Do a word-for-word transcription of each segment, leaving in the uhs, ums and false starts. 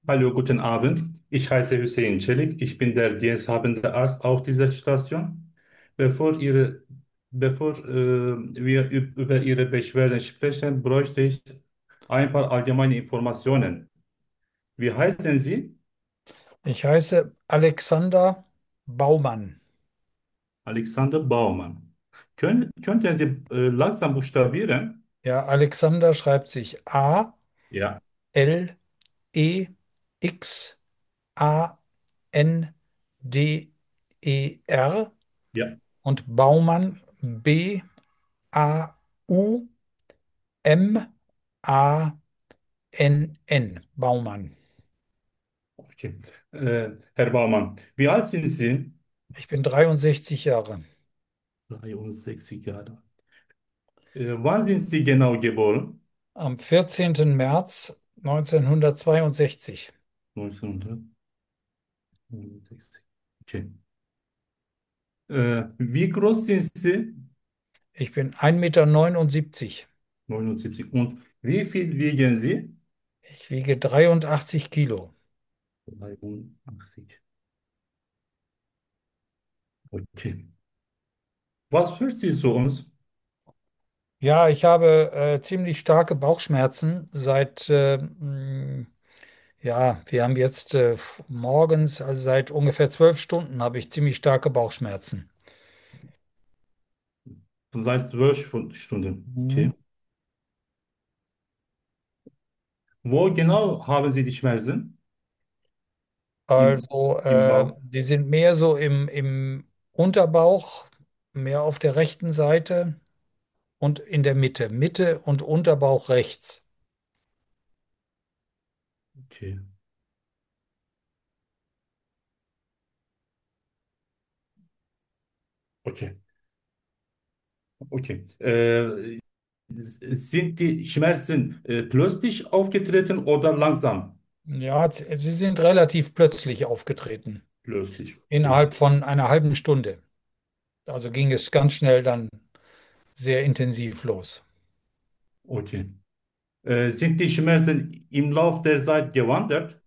Hallo, guten Abend. Ich heiße Hüseyin Çelik. Ich bin der diensthabende Arzt auf dieser Station. Bevor Ihre, bevor äh, wir üb- über Ihre Beschwerden sprechen, bräuchte ich ein paar allgemeine Informationen. Wie heißen Sie? Ich heiße Alexander Baumann. Alexander Baumann. Können, könnten Sie äh, langsam buchstabieren? Ja, Alexander schreibt sich A Ja, L E X A N D E R ja. und Baumann B A U M A N N. Baumann. Okay. Äh, Herr Baumann, wie alt sind Sie? Ich bin dreiundsechzig Jahre. dreiundsechzig Jahre. Äh, wann sind Sie genau geboren? Am vierzehnten März neunzehnhundertzweiundsechzig. neunzehnhundertsechzig. Okay. Äh, wie groß sind Sie? Ich bin ein Meter neunundsiebzig. neunundsiebzig. Und wie viel wiegen Sie? Ich wiege dreiundachtzig Kilo. dreiundachtzig. Okay. Was führt Sie zu uns? Ja, ich habe äh, ziemlich starke Bauchschmerzen seit, äh, mh, ja, wir haben jetzt äh, f- morgens, also seit ungefähr zwölf Stunden habe ich ziemlich starke Bauchschmerzen. Seit zwölf Stunden. Mhm. Okay. Wo genau haben Sie die Schmerzen? Im, Also, im äh, Bauch. die sind mehr so im, im Unterbauch, mehr auf der rechten Seite und in der Mitte. Mitte und Unterbauch rechts. Okay. Okay. Okay. Äh, s- sind die Schmerzen äh, plötzlich aufgetreten oder langsam? Ja, z- sie sind relativ plötzlich aufgetreten, Plötzlich. Okay. innerhalb von einer halben Stunde. Also ging es ganz schnell dann sehr intensiv los. Okay. Äh, sind die Schmerzen im Lauf der Zeit gewandert?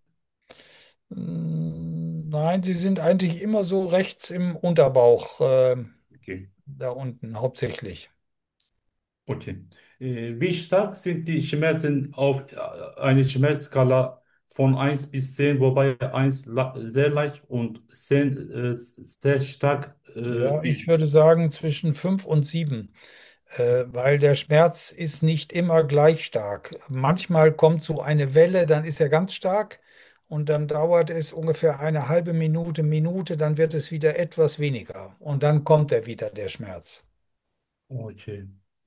Mm, Nein, sie sind eigentlich immer so rechts im Unterbauch, äh, Okay. da unten hauptsächlich. Okay. Äh, wie stark sind die Schmerzen auf äh, einer Schmerzskala von eins bis zehn, wobei eins la- sehr leicht und zehn äh, sehr stark äh, Ja, ich ist? würde sagen zwischen fünf und sieben, äh, weil der Schmerz ist nicht immer gleich stark. Manchmal kommt so eine Welle, dann ist er ganz stark und dann dauert es ungefähr eine halbe Minute, Minute, dann wird es wieder etwas weniger und dann kommt er wieder, der Schmerz. Okay.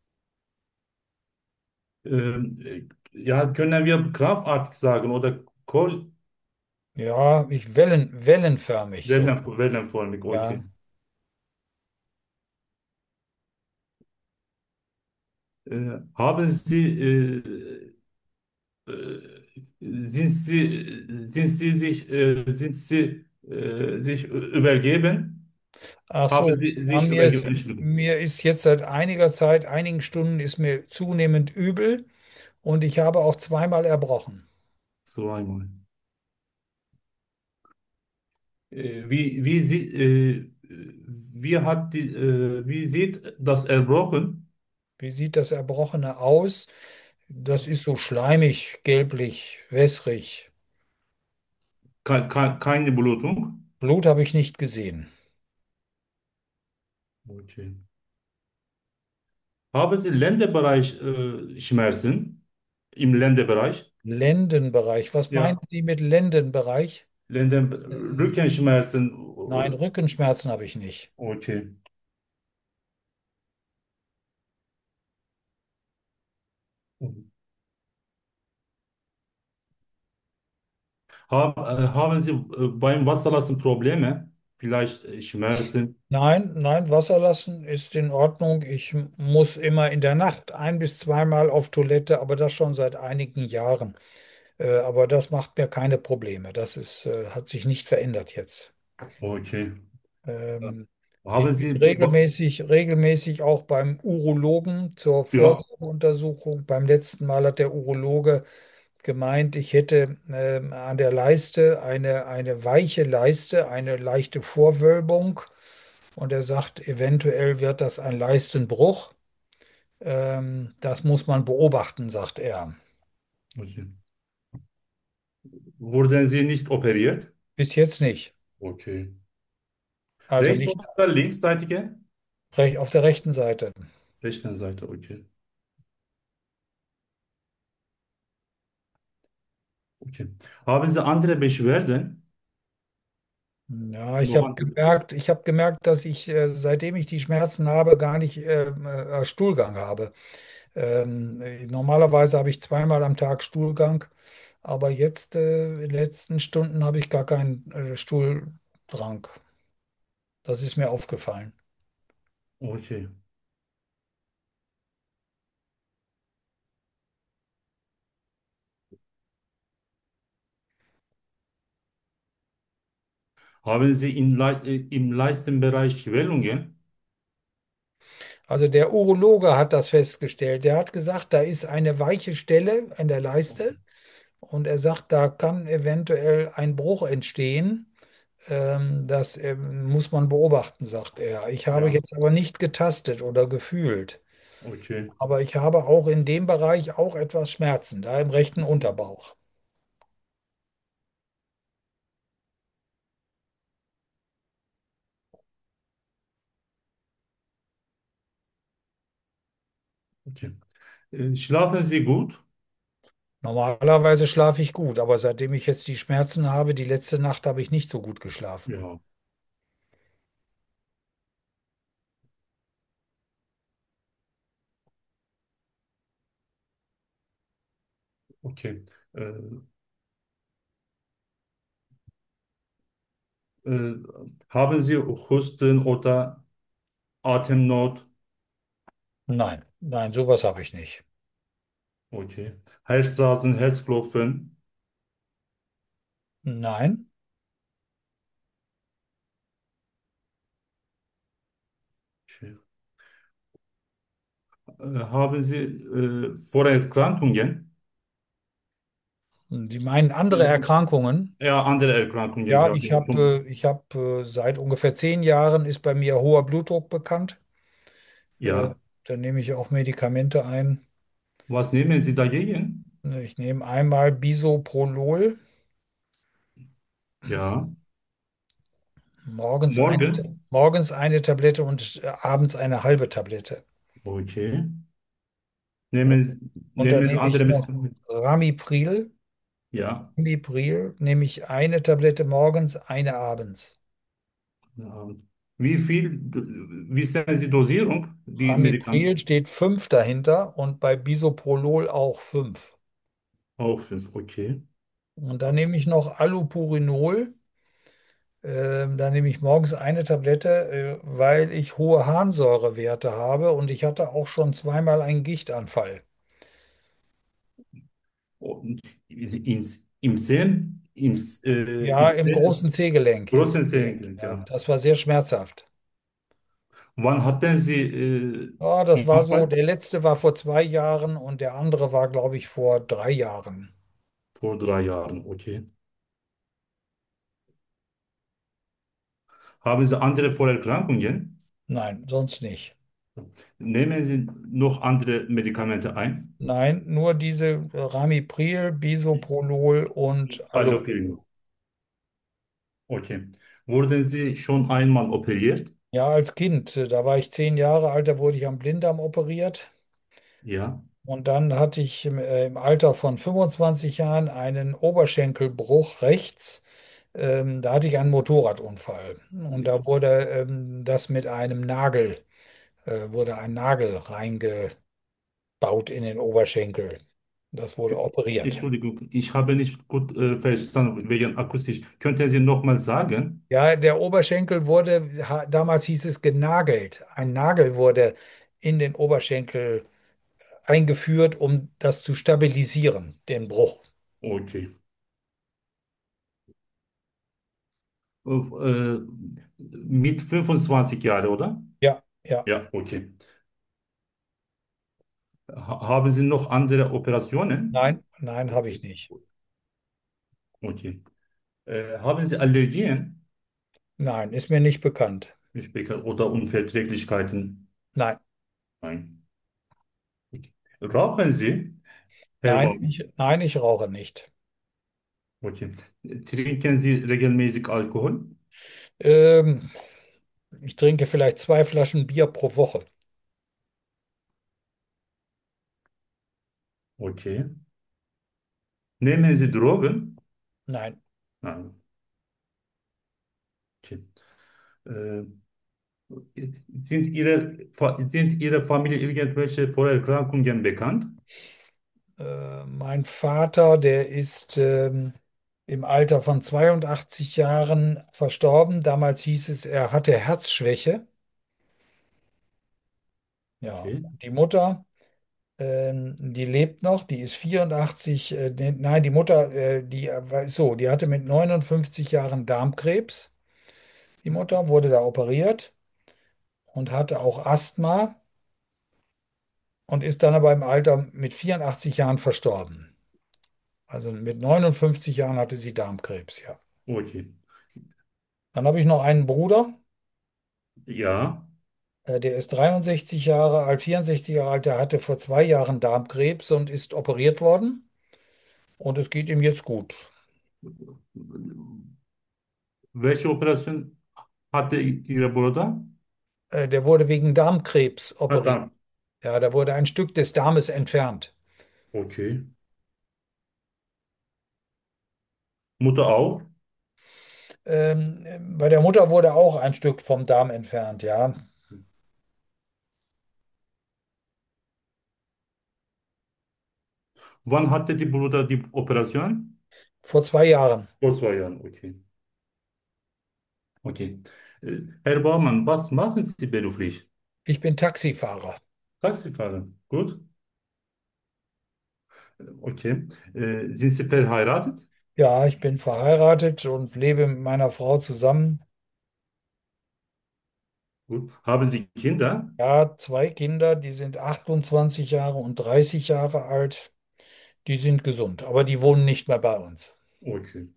Ähm, äh, ja, können wir kraftartig sagen oder Kohl, Ja, ich wellen, wellenförmig so. Wellen, wellenförmig, Ja. okay. Äh, haben Sie äh, äh, sind Sie, sind Sie sich, äh, sind Sie äh, sich übergeben? Ach Haben so, Sie ja, sich mir ist, übergeben? mir ist jetzt seit einiger Zeit, einigen Stunden ist mir zunehmend übel und ich habe auch zweimal erbrochen. Zweimal. Äh, wie, wie, sie, äh, wie hat die, äh, wie sieht das Erbrochen? Wie sieht das Erbrochene aus? Das ist so schleimig, gelblich, wässrig. Ke ke keine Blutung? Blut habe ich nicht gesehen. Okay. Haben Sie Lendenbereich äh, Schmerzen? Im Lendenbereich? Lendenbereich. Was meinen Ja. Sie mit Lendenbereich? Lenden, Rückenschmerzen? Nein, Rückenschmerzen habe ich nicht. Okay. Hab, äh, haben Sie äh, beim Wasserlassen Probleme? Vielleicht äh, Schmerzen? Nein, nein, Wasser lassen ist in Ordnung. Ich m- muss immer in der Nacht ein bis zweimal auf Toilette, aber das schon seit einigen Jahren. Äh, aber das macht mir keine Probleme. Das ist, äh, hat sich nicht verändert jetzt. Okay. Ähm, ich Haben bin Sie, ba- regelmäßig, regelmäßig auch beim Urologen zur ja, Vorsorgeuntersuchung. Beim letzten Mal hat der Urologe gemeint, ich hätte ähm, an der Leiste eine, eine weiche Leiste, eine leichte Vorwölbung. Und er sagt, eventuell wird das ein Leistenbruch. Ähm, das muss man beobachten, sagt er. Okay. Wurden Sie nicht operiert? Bis jetzt nicht. Okay. Also Rechts nicht oder linksseitige? rech- auf der rechten Seite. Rechten Seite, okay. Okay. Haben Sie andere Beschwerden? Ja, ich Noch habe andere? gemerkt, ich habe gemerkt, dass ich, äh, seitdem ich die Schmerzen habe, gar nicht ähm, äh, Stuhlgang habe. Ähm, äh, normalerweise habe ich zweimal am Tag Stuhlgang, aber jetzt äh, in den letzten Stunden habe ich gar keinen äh, Stuhldrang. Das ist mir aufgefallen. Okay. Haben Sie in Lei- äh, im Leistenbereich Schwellungen? Also der Urologe hat das festgestellt. Der hat gesagt, da ist eine weiche Stelle an der Leiste und er sagt, da kann eventuell ein Bruch entstehen. Ähm, das ähm, muss man beobachten, sagt er. Ich habe Ja, jetzt aber nicht getastet oder gefühlt. okay. Aber ich habe auch in dem Bereich auch etwas Schmerzen, da im rechten Unterbauch. Okay. Äh, Schlafen Sie gut? Normalerweise schlafe ich gut, aber seitdem ich jetzt die Schmerzen habe, die letzte Nacht habe ich nicht so gut geschlafen. Ja, okay. Äh, äh, Haben Sie Husten oder Atemnot? Nein, nein, sowas habe ich nicht. Okay. Herzrasen, Herzklopfen? Nein, Okay. Äh, haben Sie äh, Vorerkrankungen? Sie meinen andere Äh, Erkrankungen? Ja, andere Erkrankungen, Ja, ja. ich habe, äh, ich habe äh, seit ungefähr zehn Jahren ist bei mir hoher Blutdruck bekannt. Äh, Ja. Da nehme ich auch Medikamente ein. Was nehmen Sie dagegen? Ich nehme einmal Bisoprolol, Ja. morgens eine, Morgens? morgens eine Tablette und äh, abends eine halbe Tablette. Okay. Nehmen, Sie- Und dann nehmen Sie nehme ich andere noch Medikamente? Ramipril. Ja. Ramipril nehme ich eine Tablette morgens, eine abends. Ja. Wie viel, wie ist denn die Dosierung, die Medikamente? Ramipril steht fünf dahinter und bei Bisoprolol auch fünf. Auch fünf, okay. Und dann nehme ich noch Allopurinol. Ähm, da nehme ich morgens eine Tablette, äh, weil ich hohe Harnsäurewerte habe und ich hatte auch schon zweimal einen Gichtanfall. Und ins, im Sehen, im, äh, Ja, im im Sehen, großen Zehgelenk, im großen Sehgelenk. Sehen, Ja, ja. das war sehr schmerzhaft. Wann hatten Sie äh, Ja, das einen war so, Unfall? der letzte war vor zwei Jahren und der andere war, glaube ich, vor drei Jahren. Vor drei Jahren, okay. Haben Sie andere Vorerkrankungen? Nein, sonst nicht. Nehmen Sie noch andere Medikamente ein? Nein, nur diese Ramipril, Bisoprolol und Allopurinol. Allopurinol. Okay. Wurden Sie schon einmal operiert? Ja, als Kind, äh, da war ich zehn Jahre alt, da wurde ich am Blinddarm operiert. Ja. Und dann hatte ich im, äh, im Alter von fünfundzwanzig Jahren einen Oberschenkelbruch rechts. Ähm, da hatte ich einen Motorradunfall. Und da wurde ähm, das mit einem Nagel, äh, wurde ein Nagel reingebaut in den Oberschenkel. Das wurde operiert. Entschuldigung, ich habe nicht gut äh, verstanden wegen akustisch. Könnten Sie nochmal sagen? Ja, der Oberschenkel wurde, ha- damals hieß es genagelt. Ein Nagel wurde in den Oberschenkel eingeführt, um das zu stabilisieren, den Bruch. Okay. Äh, mit fünfundzwanzig Jahren, oder? Ja, ja. Ja, okay. Ha haben Sie noch andere Operationen? Nein, nein, habe ich Okay, nicht. okay. Äh, haben Sie Allergien? Nein, ist mir nicht bekannt. Nicht bekannt. Oder Unverträglichkeiten? Nein, Nein. Okay. Rauchen Sie, Herr nein, Baumann? ich, nein, ich rauche nicht. Okay. Trinken Sie regelmäßig Alkohol? Ähm, Ich trinke vielleicht zwei Flaschen Bier pro Woche. Okay. Nehmen Sie Drogen? Nein, Nein. Okay. Äh, sind Ihre, Fa- sind Ihre Familie irgendwelche Vorerkrankungen bekannt? äh, mein Vater, der ist ähm, im Alter von zweiundachtzig Jahren verstorben. Damals hieß es, er hatte Herzschwäche. Ja, Okay. die Mutter, ähm, die lebt noch, die ist vierundachtzig. Äh, ne- nein, die Mutter, äh, die äh, war so, die hatte mit neunundfünfzig Jahren Darmkrebs. Die Mutter wurde da operiert und hatte auch Asthma und ist dann aber im Alter mit vierundachtzig Jahren verstorben. Also mit neunundfünfzig Jahren hatte sie Darmkrebs, ja. Okay. Dann habe ich noch einen Bruder, Ja. äh, der ist dreiundsechzig Jahre alt, vierundsechzig Jahre alt, der hatte vor zwei Jahren Darmkrebs und ist operiert worden und es geht ihm jetzt gut. Welche Operation hatte Ihre Bruder? Äh, Der wurde wegen Darmkrebs Ah, operiert. dann. Ja, da wurde ein Stück des Darmes entfernt. Okay. Mutter auch? Ähm, bei der Mutter wurde auch ein Stück vom Darm entfernt, ja. Wann hatte die Bruder die Operation? Vor zwei Jahren. Vor zwei Jahren. Okay. Okay. Äh, Herr Baumann, was machen Sie beruflich? Ich bin Taxifahrer. Taxifahrer. Gut. Okay. Äh, sind Sie verheiratet? Ja, ich bin verheiratet und lebe mit meiner Frau zusammen. Gut. Haben Sie Kinder? Ja, zwei Kinder, die sind achtundzwanzig Jahre und dreißig Jahre alt. Die sind gesund, aber die wohnen nicht mehr bei uns. Okay.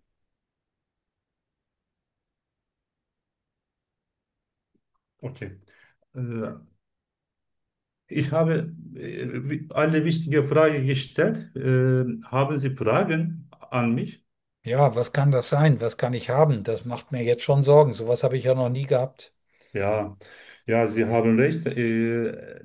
Okay. Äh, ich habe äh, wi- alle wichtige Fragen gestellt. Äh, haben Sie Fragen an mich? Ja, was kann das sein? Was kann ich haben? Das macht mir jetzt schon Sorgen. Sowas habe ich ja noch nie gehabt. Ja, ja, Sie haben recht. Äh, äh,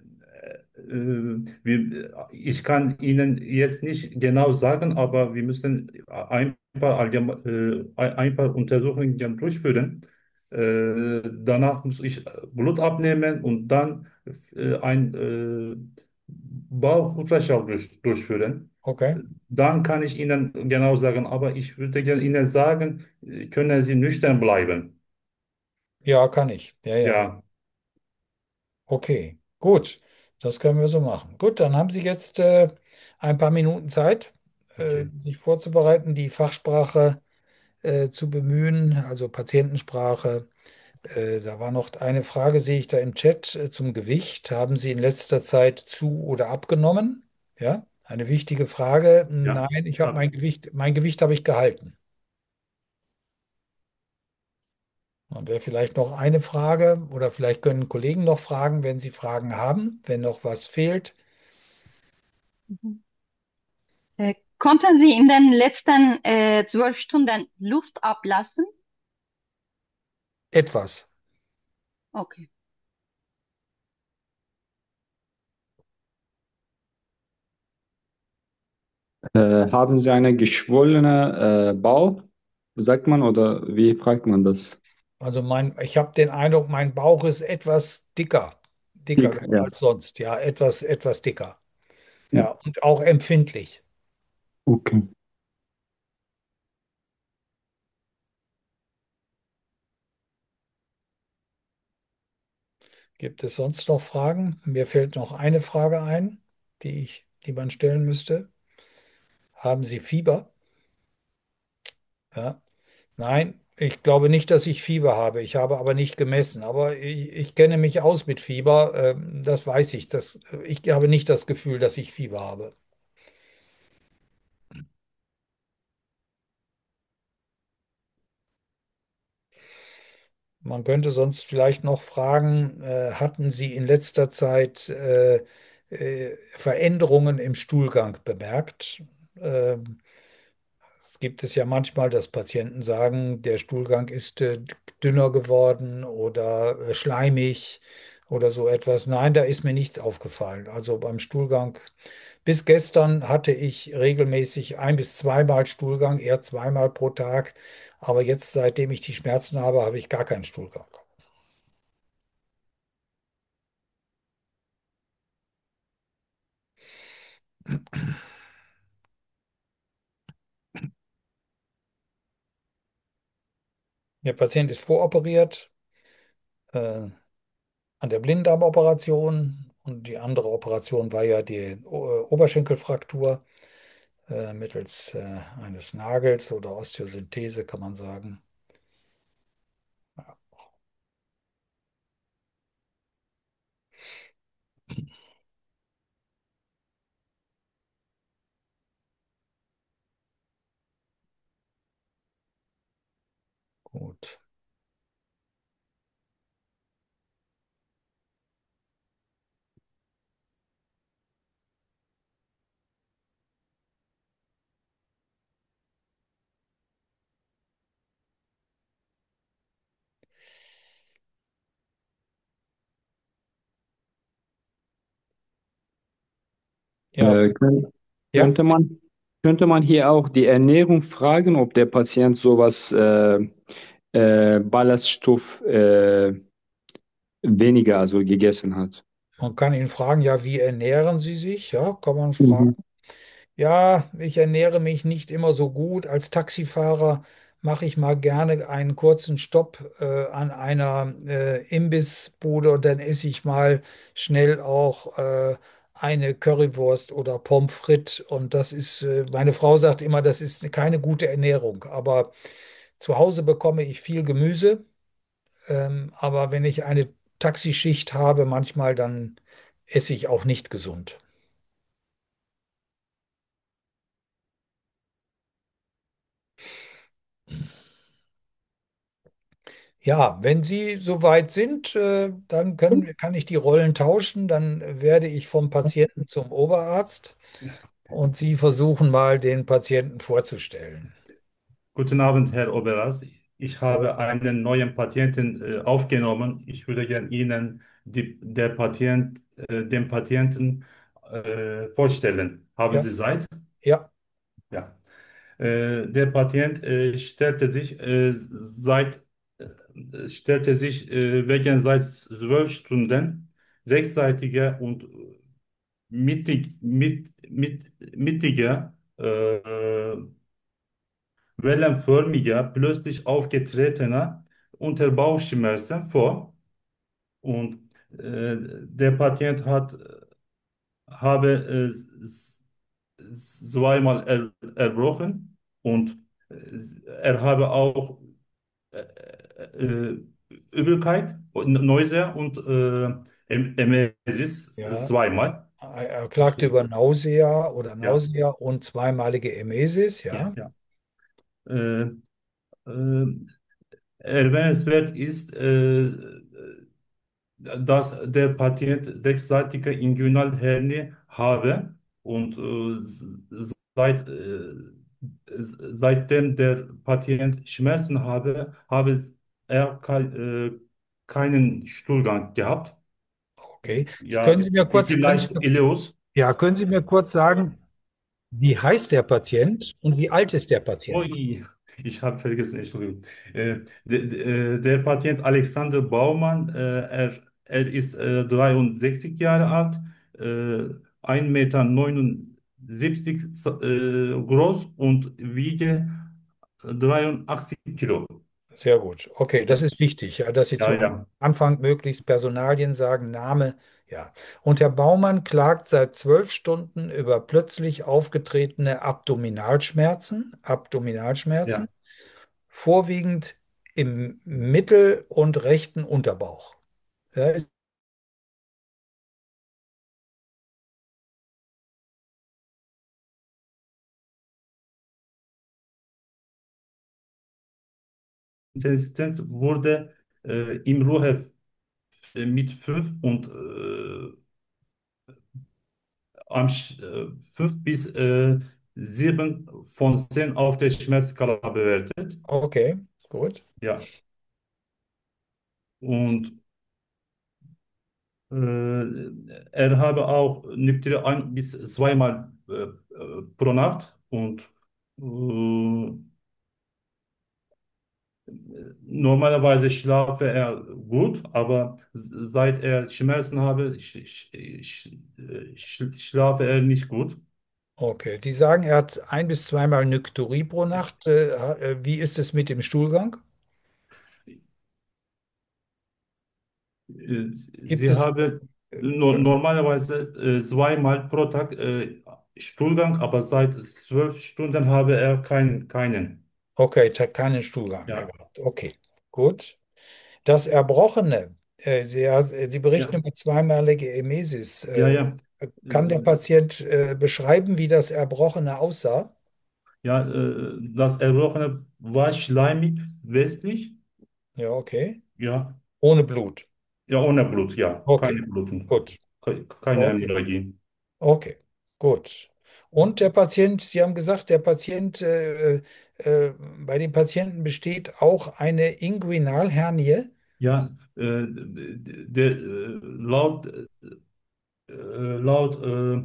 wir, ich kann Ihnen jetzt nicht genau sagen, aber wir müssen ein paar, allgeme- äh, ein ein paar Untersuchungen durchführen. Äh, danach muss ich Blut abnehmen und dann äh, ein äh, Bauchultraschall durch, durchführen. Okay. Dann kann ich Ihnen genau sagen, aber ich würde gerne Ihnen sagen, äh, können Sie nüchtern bleiben. Ja, kann ich. Ja, ja. Ja, Okay. Gut. Das können wir so machen. Gut, dann haben Sie jetzt äh, ein paar Minuten Zeit, äh, okay. sich vorzubereiten, die Fachsprache äh, zu bemühen, also Patientensprache. Äh, da war noch eine Frage, sehe ich da im Chat, äh, zum Gewicht. Haben Sie in letzter Zeit zu oder abgenommen? Ja, eine wichtige Frage. Ja. Nein, ich habe Ah, mein Gewicht, mein Gewicht habe ich gehalten. Dann wäre vielleicht noch eine Frage oder vielleicht können Kollegen noch fragen, wenn sie Fragen haben, wenn noch was fehlt. Mhm. Äh, konnten Sie in den letzten äh, zwölf Stunden Luft ablassen? Etwas. Okay. Äh, haben Sie eine geschwollene äh, Bauch, sagt man, oder wie fragt man das? Also mein, ich habe den Eindruck, mein Bauch ist etwas dicker, dicker Dick, ja. als sonst. Ja, etwas, etwas dicker. Ja, Ja, und auch empfindlich. okay. Gibt es sonst noch Fragen? Mir fällt noch eine Frage ein, die ich, die man stellen müsste. Haben Sie Fieber? Ja. Nein. Ich glaube nicht, dass ich Fieber habe. Ich habe aber nicht gemessen. Aber ich, ich kenne mich aus mit Fieber. Ähm, das weiß ich. Das, ich habe nicht das Gefühl, dass ich Fieber habe. Man könnte sonst vielleicht noch fragen, äh, hatten Sie in letzter Zeit äh, äh, Veränderungen im Stuhlgang bemerkt? Ähm, Es gibt es ja manchmal, dass Patienten sagen, der Stuhlgang ist äh, dünner geworden oder äh, schleimig oder so etwas. Nein, da ist mir nichts aufgefallen. Also beim Stuhlgang, bis gestern hatte ich regelmäßig ein bis zweimal Stuhlgang, eher zweimal pro Tag. Aber jetzt, seitdem ich die Schmerzen habe, habe ich gar keinen Stuhlgang. Der Patient ist voroperiert äh, an der Blinddarmoperation und die andere Operation war ja die O- Oberschenkelfraktur. Äh, mittels äh, eines Nagels oder Osteosynthese, kann man sagen. Ja, gut. Ja, Äh, könnt, ja, könnte man, könnte man hier auch die Ernährung fragen, ob der Patient sowas äh, äh, Ballaststoff äh, weniger also gegessen hat? man kann ihn fragen, ja, wie ernähren Sie sich? Ja, kann man fragen. Mhm. Ja, ich ernähre mich nicht immer so gut. Als Taxifahrer mache ich mal gerne einen kurzen Stopp äh, an einer äh, Imbissbude und dann esse ich mal schnell auch äh, eine Currywurst oder Pommes frites. Und das ist, äh, meine Frau sagt immer, das ist keine gute Ernährung. Aber zu Hause bekomme ich viel Gemüse. Ähm, aber wenn ich eine Taxischicht habe, manchmal dann esse ich auch nicht gesund. Ja, wenn Sie soweit sind, äh, dann können, kann ich die Rollen tauschen. Dann werde ich vom Patienten zum Oberarzt und Sie versuchen mal, den Patienten vorzustellen. Guten Abend, Herr Oberast. Ich habe einen neuen Patienten äh, aufgenommen. Ich würde gerne Ihnen die, der Patient, äh, den Patienten äh, vorstellen. Haben Ja, Sie Zeit? ja, Ja. Äh, der Patient äh, stellte sich äh, seit äh, stellte sich äh, wegen seit zwölf Stunden rechtsseitige und mittig, mit, mit, mittige äh, wellenförmiger, plötzlich aufgetretener Unterbauchschmerzen vor. Und äh, der Patient hat, habe äh, s- s- zweimal er, erbrochen und äh, er habe auch äh, äh, Übelkeit, Nausea und äh, Em- Emesis ja. zweimal. Er er Ich, klagte über Nausea oder ja, Nausea und zweimalige Emesis, ja, ja. ja. Äh, äh, Erwähnenswert ist, äh, dass der Patient rechtsseitige Inguinalhernie habe und äh, s- seit, äh, s- seitdem der Patient Schmerzen habe, habe er kei- äh, keinen Stuhlgang gehabt. Okay. Ja, Können Sie mir kurz, können Sie, vielleicht Ileus. ja, können Sie mir kurz sagen, wie heißt der Patient und wie alt ist der Patient? Ui, ich habe vergessen, Entschuldigung. Äh, de, de, äh, der Patient Alexander Baumann, äh, er, er ist äh, dreiundsechzig Jahre alt, äh, ein Meter neunundsiebzig äh, groß und wiege dreiundachtzig Kilo. Sehr gut. Okay, das Ja, ist wichtig, ja, dass Sie ja, zu ja. Anfang möglichst Personalien sagen, Name, ja. Und Herr Baumann klagt seit zwölf Stunden über plötzlich aufgetretene Abdominalschmerzen, Abdominalschmerzen, Ja. vorwiegend im Mittel- und rechten Unterbauch. Ja, ist Intelligenz wurde äh, im Ruhe äh, mit fünf und äh, am Sch- äh, fünf bis äh, sieben von zehn auf der Schmerzskala bewertet. okay, gut. Ja. Und äh, er habe auch nüchtern ein bis zweimal äh, äh, pro Nacht und äh, normalerweise schlafe er gut, aber seit er Schmerzen habe, sch sch sch sch schlafe er nicht gut. Okay. Sie sagen, er hat ein bis zweimal Nykturie pro Ja. Nacht. Äh, ha- äh, wie ist es mit dem Stuhlgang? Äh, Gibt Sie es, haben äh, no normalerweise äh, zweimal pro Tag äh, Stuhlgang, aber seit zwölf Stunden habe er kein, keinen. okay, ta- keinen Stuhlgang mehr Ja, gehabt. Okay, gut. Das Erbrochene, äh, Sie, ja, Sie berichten ja, über zweimalige Emesis. ja, Äh, ja. kann der Äh, Patient äh, beschreiben, wie das Erbrochene aussah? Ja, äh, das Erbrochene war schleimig, wässrig. Ja, okay. Ja, Ohne Blut. ja, ohne Blut, ja, keine Okay, Blutung, gut. ke- keine Okay, Hämorrhagie. okay, gut. Und der Patient, Sie haben gesagt, der Patient, äh, äh, bei dem Patienten besteht auch eine Inguinalhernie. Ja, äh, der, äh, laut, äh, laut äh,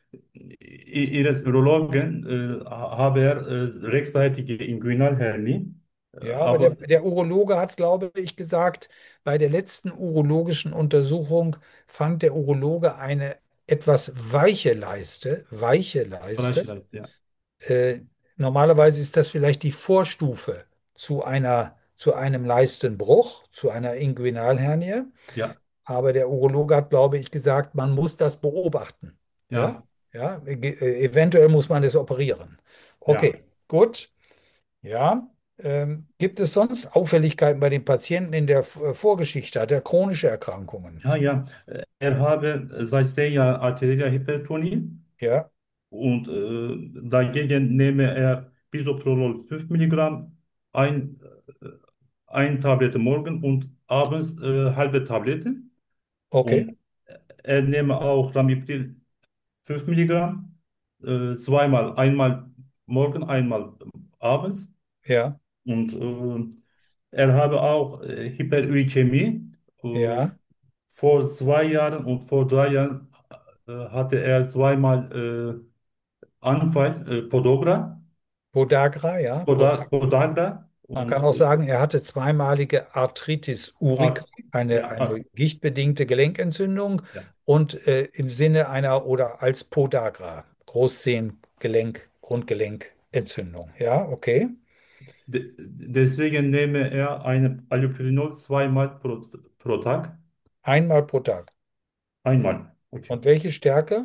i- ihres Urologen äh, habe er äh, rechtsseitige Inguinalhernie, äh, Ja, aber aber der, der Urologe hat, glaube ich, gesagt, bei der letzten urologischen Untersuchung fand der Urologe eine etwas weiche Leiste, weiche Leiste. vielleicht, ja, Äh, Normalerweise ist das vielleicht die Vorstufe zu einer, zu einem Leistenbruch, zu einer Inguinalhernie. ja, Aber der Urologe hat, glaube ich, gesagt, man muss das beobachten. Ja, ja, ja, ge- äh, eventuell muss man es operieren. ja, Okay, gut. Ja, ähm, gibt es sonst Auffälligkeiten bei den Patienten in der F- Vorgeschichte? Hat er chronische Erkrankungen? ja, ja. Äh, Er habe seit zehn Jahren arterielle Hypertonie. Ja, Und äh, dagegen nehme er Bisoprolol fünf Milligramm, ein, äh, ein Tablette morgen und abends äh, halbe Tablette. okay, Und er nehme auch Ramipril fünf Milligramm, äh, zweimal, einmal morgen, einmal abends. ja, Und äh, er habe auch äh, Hyperglykämie. Äh, ja. vor zwei Jahren und vor drei Jahren äh, hatte er zweimal äh, Anfall, äh, Podagra. Podagra, ja. Poda- Podagra. Podagra Man kann und auch sagen, er hatte zweimalige Arthritis urica, Art, eine, ja, eine Art, gichtbedingte Gelenkentzündung ja. und äh, im Sinne einer oder als Podagra, Großzehengelenk, Grundgelenkentzündung. Ja, okay. De, deswegen nehme er eine Allopurinol zweimal pro, pro Tag. Einmal pro Tag. Einmal. Okay. Und welche Stärke?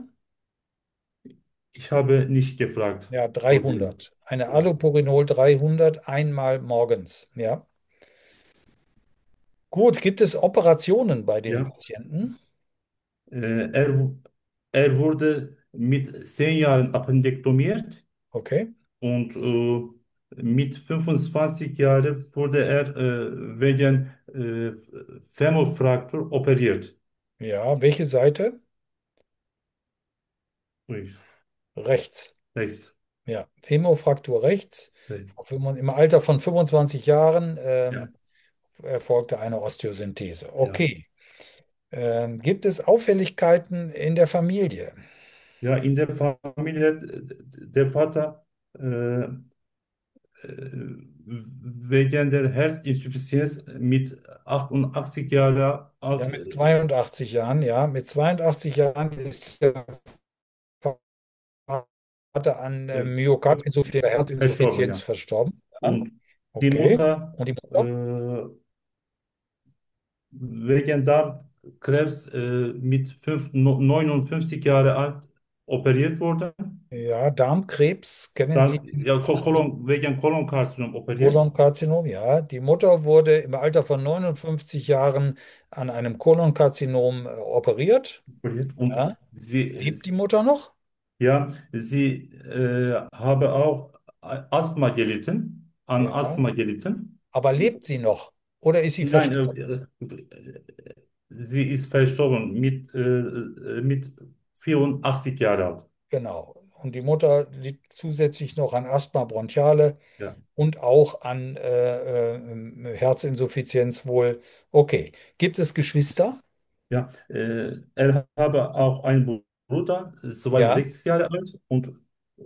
Ich habe nicht gefragt. Ja, Okay. dreihundert. Eine Allopurinol dreihundert einmal morgens. Ja. Gut, gibt es Operationen bei den Ja. Patienten? Äh, er, er wurde mit zehn Jahren appendektomiert Okay. und äh, mit fünfundzwanzig Jahren wurde er äh, wegen äh, Femorfraktur operiert. Ja, welche Seite? Ui, Rechts. rechts. Ja, Femofraktur rechts. Rechts. Auf fünfund- Im Alter von fünfundzwanzig Jahren Ja, ähm, erfolgte eine Osteosynthese. ja. Okay. Ähm, gibt es Auffälligkeiten in der Familie? Ja, in der Familie, d- der Vater äh, äh, wegen der Herzinsuffizienz mit achtundachtzig Jahren alt, Ja, mit äh, zweiundachtzig Jahren, ja. Mit zweiundachtzig Jahren ist der Vater an äh, äh, Myokardinsuffizienz, verstorben, Herzinsuffizienz ja. verstorben. Ja. Und die Okay. Mutter Und die äh, Mutter? wegen Darmkrebs äh, mit fünf, no- neunundfünfzig Jahre alt operiert wurde. Ja, Darmkrebs, kennen Sie Dann, ja, Ko- Kolon, wegen Kolonkarzinom operiert. Kolonkarzinom? Ja, die Mutter wurde im Alter von neunundfünfzig Jahren an einem Kolonkarzinom äh, operiert. operiert. Und Ja, sie, lebt die Mutter noch? ja, sie äh, habe auch Asthma gelitten, an Ja, Asthma gelitten. aber lebt sie noch? Oder ist sie Nein, verstorben? äh, äh, sie ist verstorben mit, äh, äh, mit vierundachtzig Jahre alt. Genau. Und die Mutter litt zusätzlich noch an Asthma bronchiale Ja, und auch an äh, äh, Herzinsuffizienz wohl. Okay. Gibt es Geschwister? ja. Äh, er habe auch einen Bruder, Ja. zweiundsechzig Jahre alt, und äh,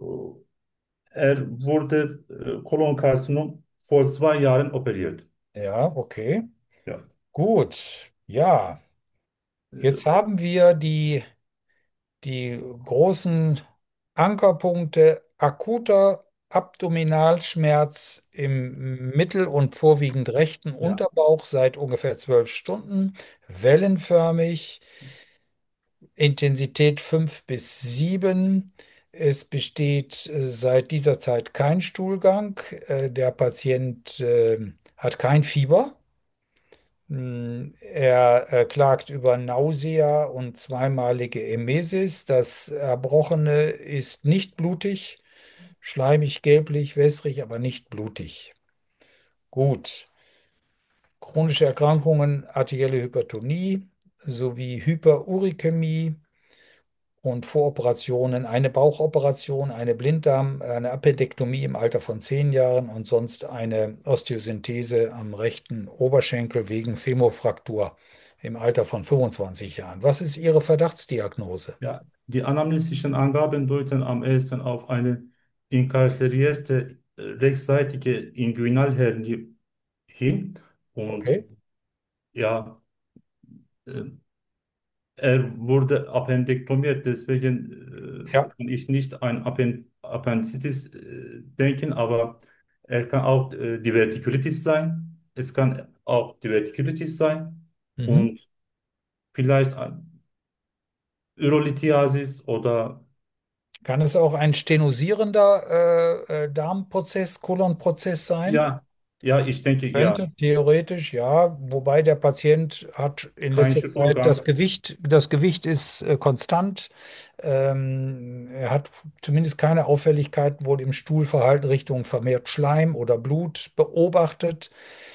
er wurde äh, Kolonkarzinom vor zwei Jahren operiert. Ja, okay. Ja. Gut. Ja. Äh, Jetzt haben wir die, die großen Ankerpunkte akuter Abdominalschmerz im mittel- und vorwiegend rechten ja, Unterbauch seit ungefähr zwölf Stunden, wellenförmig. Intensität fünf bis sieben. Es besteht äh, seit dieser Zeit kein Stuhlgang. Äh, Der Patient äh, hat kein Fieber. Hm, Er äh, klagt über Nausea und zweimalige Emesis. Das Erbrochene ist nicht blutig, schleimig, gelblich, wässrig, aber nicht blutig. Gut. Chronische Erkrankungen, arterielle Hypertonie sowie Hyperurikämie und Voroperationen, eine Bauchoperation, eine Blinddarm, eine Appendektomie im Alter von zehn Jahren und sonst eine Osteosynthese am rechten Oberschenkel wegen Femorfraktur im Alter von fünfundzwanzig Jahren. Was ist Ihre Verdachtsdiagnose? ja. Die anamnestischen Angaben deuten am ehesten auf eine inkarserierte äh, rechtsseitige Inguinalhernie hin. Und Okay, ja, äh, er wurde appendektomiert, deswegen ja. äh, kann ich nicht an Appen Appendizitis äh, denken, aber er kann auch äh, Divertikulitis sein. Es kann auch Divertikulitis sein Mhm. und vielleicht ein Urolithiasis oder Kann es auch ein stenosierender äh, äh, Darmprozess, Kolonprozess sein? ja, ja, ich denke ja, Könnte theoretisch, ja, wobei der Patient hat in kein letzter Zeit das Schüttelgang. Gewicht, das Gewicht ist äh, konstant. Ähm, er hat zumindest keine Auffälligkeiten wohl im Stuhlverhalten Richtung vermehrt Schleim oder Blut beobachtet.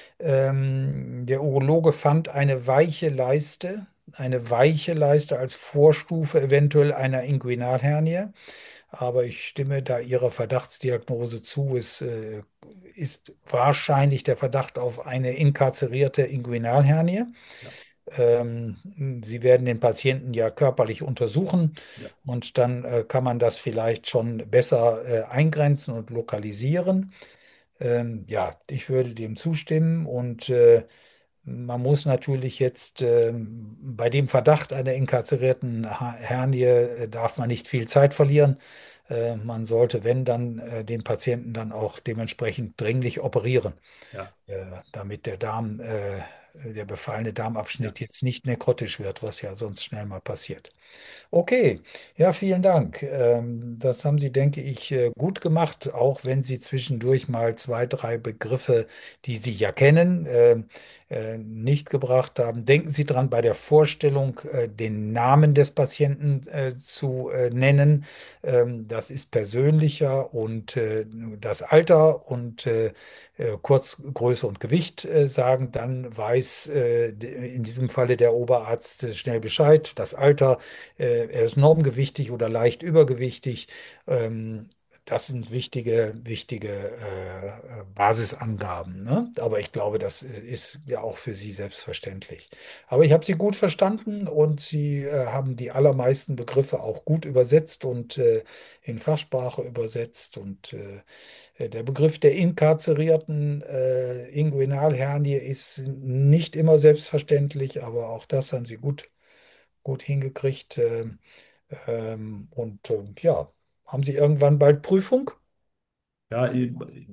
Ähm, der Urologe fand eine weiche Leiste, eine weiche Leiste als Vorstufe eventuell einer Inguinalhernie. Aber ich stimme da Ihrer Verdachtsdiagnose zu. Es äh, ist wahrscheinlich der Verdacht auf eine inkarzerierte Inguinalhernie. Ja, Ähm, Sie werden den Patienten ja körperlich untersuchen ja, und dann äh, kann man das vielleicht schon besser äh, eingrenzen und lokalisieren. Ähm, ja, ich würde dem zustimmen und äh, man muss natürlich jetzt ähm, bei dem Verdacht einer inkarzerierten Ha- Hernie äh, darf man nicht viel Zeit verlieren. Äh, man sollte, wenn dann, äh, den Patienten dann auch dementsprechend dringlich operieren, ja, äh, damit der Darm, äh, der befallene ja, Darmabschnitt jetzt nicht nekrotisch wird, was ja sonst schnell mal passiert. Okay, ja, vielen Dank. Ähm, das haben Sie, denke ich, äh, gut gemacht, auch wenn Sie zwischendurch mal zwei, drei Begriffe, die Sie ja kennen, äh, äh, nicht gebracht haben. Denken Sie dran, bei der Vorstellung äh, den Namen des Patienten äh, zu äh, nennen. Ähm, das ist persönlicher und äh, das Alter und äh, äh, kurz Größe und Gewicht äh, sagen, dann weiß äh, in diesem Falle der Oberarzt äh, schnell Bescheid. Das Alter, äh, er ist normgewichtig oder leicht übergewichtig. Ähm, Das sind wichtige, wichtige äh, Basisangaben, ne? Aber ich glaube, das ist ja auch für Sie selbstverständlich. Aber ich habe Sie gut verstanden und Sie äh, haben die allermeisten Begriffe auch gut übersetzt und äh, in Fachsprache übersetzt. Und äh, der Begriff der inkarzerierten äh, Inguinalhernie ist nicht immer selbstverständlich, aber auch das haben Sie gut gut hingekriegt. Ähm, ähm, und ähm, ja, haben Sie irgendwann bald Prüfung? ja, äh,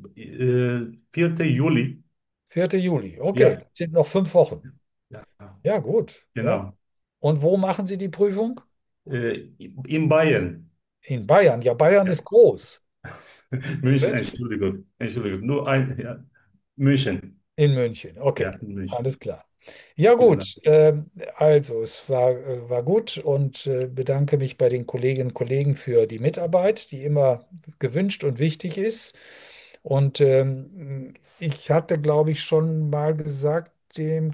äh, vierter Juli, vierter Juli. Okay, ja, das sind noch fünf Wochen. ja, Ja, gut. Ja. genau. Und wo machen Sie die Prüfung? Äh, in Bayern. In Bayern. Ja, Bayern Ja. ist groß. München, Ne? Entschuldigung, Entschuldigung, nur ein, ja. München, In München. ja, Okay, in München. alles klar. Ja Vielen gut, Dank. ähm, also es war, äh, war gut und äh, bedanke mich bei den Kolleginnen und Kollegen für die Mitarbeit, die immer gewünscht und wichtig ist. Und ähm, ich hatte, glaube ich, schon mal gesagt, dem